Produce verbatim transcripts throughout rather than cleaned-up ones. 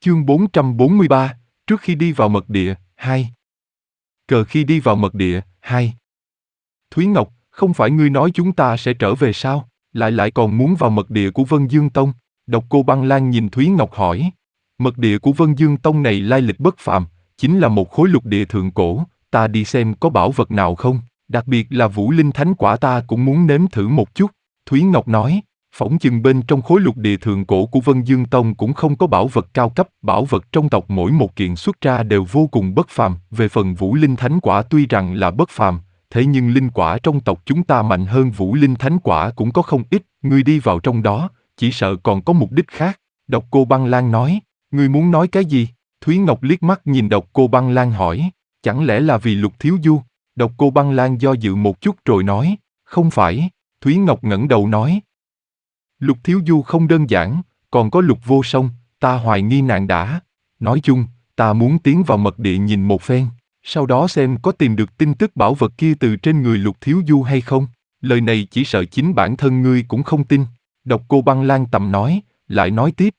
Chương bốn trăm bốn mươi ba, trước khi đi vào mật địa, hai. Cờ khi đi vào mật địa, hai. Thúy Ngọc, không phải ngươi nói chúng ta sẽ trở về sao, lại lại còn muốn vào mật địa của Vân Dương Tông? Độc Cô Băng Lan nhìn Thúy Ngọc hỏi. Mật địa của Vân Dương Tông này lai lịch bất phàm, chính là một khối lục địa thượng cổ, ta đi xem có bảo vật nào không, đặc biệt là Vũ Linh Thánh Quả ta cũng muốn nếm thử một chút. Thúy Ngọc nói, phỏng chừng bên trong khối lục địa thượng cổ của Vân Dương Tông cũng không có bảo vật cao cấp, bảo vật trong tộc mỗi một kiện xuất ra đều vô cùng bất phàm. Về phần Vũ Linh Thánh Quả tuy rằng là bất phàm, thế nhưng linh quả trong tộc chúng ta mạnh hơn Vũ Linh Thánh Quả cũng có không ít, ngươi đi vào trong đó, chỉ sợ còn có mục đích khác. Độc Cô Băng Lan nói, ngươi muốn nói cái gì? Thúy Ngọc liếc mắt nhìn Độc Cô Băng Lan hỏi, chẳng lẽ là vì Lục Thiếu Du? Độc Cô Băng Lan do dự một chút rồi nói, không phải. Thúy Ngọc ngẩng đầu nói, Lục Thiếu Du không đơn giản, còn có Lục Vô Song, ta hoài nghi nàng đã. Nói chung, ta muốn tiến vào mật địa nhìn một phen, sau đó xem có tìm được tin tức bảo vật kia từ trên người Lục Thiếu Du hay không. Lời này chỉ sợ chính bản thân ngươi cũng không tin. Độc Cô Băng Lan tầm nói, lại nói tiếp.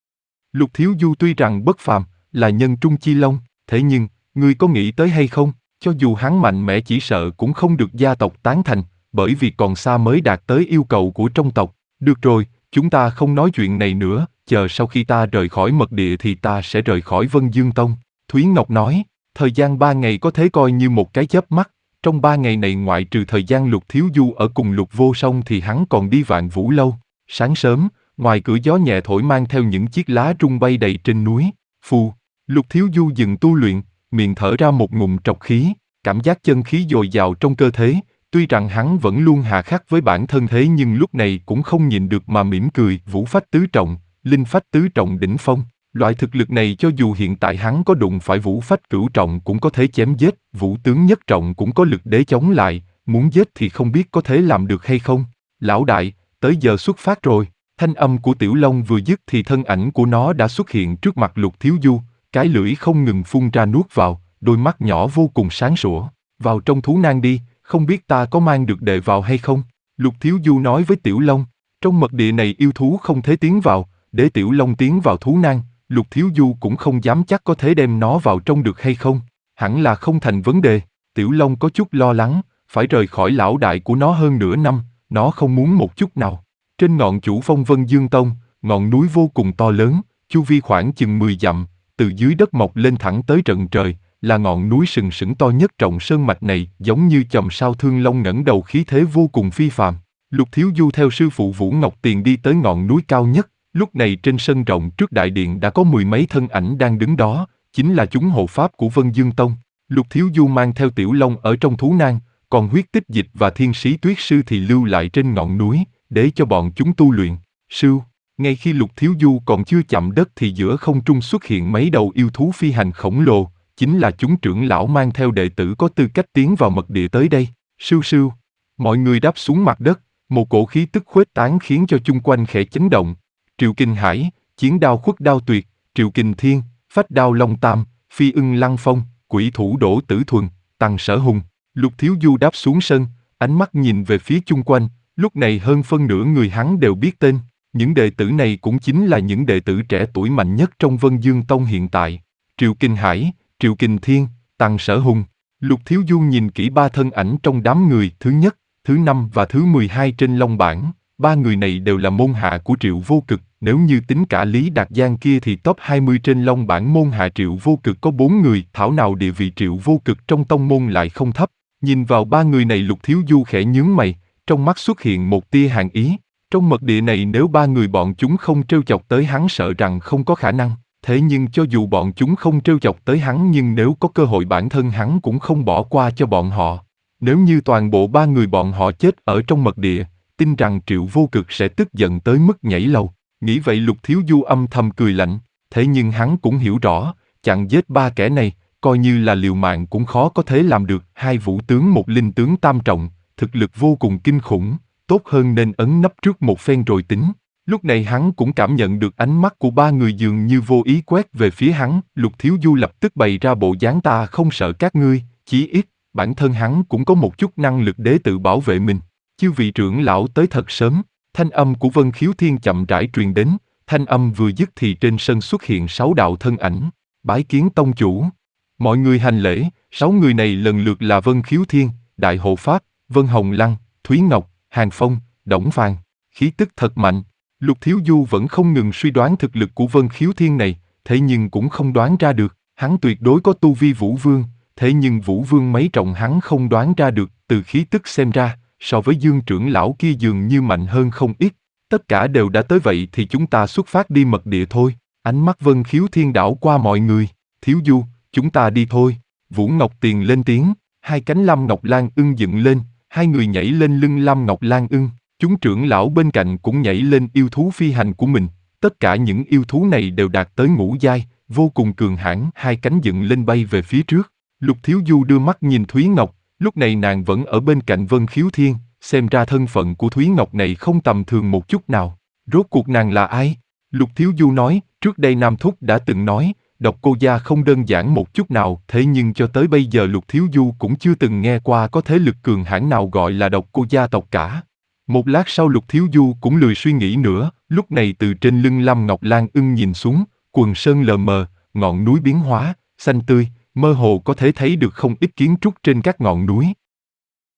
Lục Thiếu Du tuy rằng bất phàm, là nhân trung chi long, thế nhưng, ngươi có nghĩ tới hay không, cho dù hắn mạnh mẽ chỉ sợ cũng không được gia tộc tán thành, bởi vì còn xa mới đạt tới yêu cầu của trong tộc. Được rồi, chúng ta không nói chuyện này nữa, chờ sau khi ta rời khỏi mật địa thì ta sẽ rời khỏi Vân Dương Tông. Thúy Ngọc nói, thời gian ba ngày có thể coi như một cái chớp mắt, trong ba ngày này ngoại trừ thời gian Lục Thiếu Du ở cùng Lục Vô Song thì hắn còn đi Vạn Vũ Lâu. Sáng sớm, ngoài cửa gió nhẹ thổi mang theo những chiếc lá rung bay đầy trên núi. Phù, Lục Thiếu Du dừng tu luyện, miệng thở ra một ngụm trọc khí, cảm giác chân khí dồi dào trong cơ thể. Tuy rằng hắn vẫn luôn hà khắc với bản thân thế nhưng lúc này cũng không nhịn được mà mỉm cười. Vũ phách tứ trọng, linh phách tứ trọng đỉnh phong. Loại thực lực này cho dù hiện tại hắn có đụng phải vũ phách cửu trọng cũng có thể chém giết, vũ tướng nhất trọng cũng có lực để chống lại, muốn giết thì không biết có thể làm được hay không. Lão đại, tới giờ xuất phát rồi. Thanh âm của Tiểu Long vừa dứt thì thân ảnh của nó đã xuất hiện trước mặt Lục Thiếu Du, cái lưỡi không ngừng phun ra nuốt vào, đôi mắt nhỏ vô cùng sáng sủa. Vào trong thú nang đi, không biết ta có mang được đệ vào hay không? Lục Thiếu Du nói với Tiểu Long, trong mật địa này yêu thú không thể tiến vào, để Tiểu Long tiến vào thú nang, Lục Thiếu Du cũng không dám chắc có thể đem nó vào trong được hay không, hẳn là không thành vấn đề. Tiểu Long có chút lo lắng, phải rời khỏi lão đại của nó hơn nửa năm, nó không muốn một chút nào. Trên ngọn chủ phong Vân Dương Tông, ngọn núi vô cùng to lớn, chu vi khoảng chừng mười dặm, từ dưới đất mọc lên thẳng tới tận trời, là ngọn núi sừng sững to nhất trọng sơn mạch này, giống như chòm sao thương long ngẩng đầu khí thế vô cùng phi phàm. Lục Thiếu Du theo sư phụ Vũ Ngọc Tiền đi tới ngọn núi cao nhất, lúc này trên sân rộng trước đại điện đã có mười mấy thân ảnh đang đứng đó, chính là chúng hộ pháp của Vân Dương Tông. Lục Thiếu Du mang theo Tiểu Long ở trong thú nang, còn huyết tích dịch và thiên sĩ tuyết sư thì lưu lại trên ngọn núi, để cho bọn chúng tu luyện. Sư, ngay khi Lục Thiếu Du còn chưa chạm đất thì giữa không trung xuất hiện mấy đầu yêu thú phi hành khổng lồ, chính là chúng trưởng lão mang theo đệ tử có tư cách tiến vào mật địa tới đây. Sưu sưu, mọi người đáp xuống mặt đất, một cổ khí tức khuếch tán khiến cho chung quanh khẽ chấn động. Triệu Kinh Hải, chiến đao khuất đao tuyệt, Triệu Kinh Thiên, phách đao long tam, phi ưng lăng phong, quỷ thủ đỗ tử thuần, tăng sở hùng. Lục Thiếu Du đáp xuống sân, ánh mắt nhìn về phía chung quanh, lúc này hơn phân nửa người hắn đều biết tên. Những đệ tử này cũng chính là những đệ tử trẻ tuổi mạnh nhất trong Vân Dương Tông hiện tại. Triệu Kinh Hải, Triệu Kinh Thiên, Tăng Sở Hùng. Lục Thiếu Du nhìn kỹ ba thân ảnh trong đám người thứ nhất, thứ năm và thứ mười hai trên long bảng. Ba người này đều là môn hạ của Triệu Vô Cực, nếu như tính cả Lý Đạt Giang kia thì top hai mươi trên long bảng môn hạ Triệu Vô Cực có bốn người, thảo nào địa vị Triệu Vô Cực trong tông môn lại không thấp. Nhìn vào ba người này Lục Thiếu Du khẽ nhướng mày, trong mắt xuất hiện một tia hàn ý. Trong mật địa này nếu ba người bọn chúng không trêu chọc tới hắn sợ rằng không có khả năng. Thế nhưng cho dù bọn chúng không trêu chọc tới hắn nhưng nếu có cơ hội bản thân hắn cũng không bỏ qua cho bọn họ. Nếu như toàn bộ ba người bọn họ chết ở trong mật địa, tin rằng Triệu Vô Cực sẽ tức giận tới mức nhảy lầu. Nghĩ vậy Lục Thiếu Du âm thầm cười lạnh, thế nhưng hắn cũng hiểu rõ, chặn giết ba kẻ này, coi như là liều mạng cũng khó có thể làm được. Hai vũ tướng một linh tướng tam trọng, thực lực vô cùng kinh khủng, tốt hơn nên ấn nấp trước một phen rồi tính. Lúc này hắn cũng cảm nhận được ánh mắt của ba người dường như vô ý quét về phía hắn. Lục Thiếu Du lập tức bày ra bộ dáng ta không sợ các ngươi, chí ít, bản thân hắn cũng có một chút năng lực để tự bảo vệ mình. Chư vị trưởng lão tới thật sớm, thanh âm của Vân Khiếu Thiên chậm rãi truyền đến, Thanh âm vừa dứt thì trên sân xuất hiện sáu đạo thân ảnh, bái kiến tông chủ. Mọi người hành lễ, sáu người này lần lượt là Vân Khiếu Thiên, Đại Hộ Pháp, Vân Hồng Lăng, Thúy Ngọc, Hàng Phong, Đổng Phàn. Khí tức thật mạnh. Lục Thiếu Du vẫn không ngừng suy đoán thực lực của Vân Khiếu Thiên này, thế nhưng cũng không đoán ra được. Hắn tuyệt đối có tu vi Vũ Vương, thế nhưng Vũ Vương mấy trọng hắn không đoán ra được. Từ khí tức xem ra, so với Dương trưởng lão kia dường như mạnh hơn không ít. Tất cả đều đã tới vậy thì chúng ta xuất phát đi mật địa thôi. Ánh mắt Vân Khiếu Thiên đảo qua mọi người. Thiếu Du, chúng ta đi thôi. Vũ Ngọc Tiền lên tiếng, hai cánh Lam Ngọc Lan Ưng dựng lên, hai người nhảy lên lưng Lam Ngọc Lan Ưng. Chúng trưởng lão bên cạnh cũng nhảy lên yêu thú phi hành của mình. Tất cả những yêu thú này đều đạt tới ngũ giai, vô cùng cường hãn, hai cánh dựng lên bay về phía trước. Lục Thiếu Du đưa mắt nhìn Thúy Ngọc, lúc này nàng vẫn ở bên cạnh Vân Khiếu Thiên, xem ra thân phận của Thúy Ngọc này không tầm thường một chút nào. Rốt cuộc nàng là ai? Lục Thiếu Du nói, trước đây Nam Thúc đã từng nói, Độc Cô Gia không đơn giản một chút nào, thế nhưng cho tới bây giờ Lục Thiếu Du cũng chưa từng nghe qua có thế lực cường hãn nào gọi là Độc Cô Gia tộc cả. Một lát sau Lục Thiếu Du cũng lười suy nghĩ nữa, lúc này từ trên lưng Lam Ngọc Lan Ưng nhìn xuống, quần sơn lờ mờ, ngọn núi biến hóa, xanh tươi, mơ hồ có thể thấy được không ít kiến trúc trên các ngọn núi.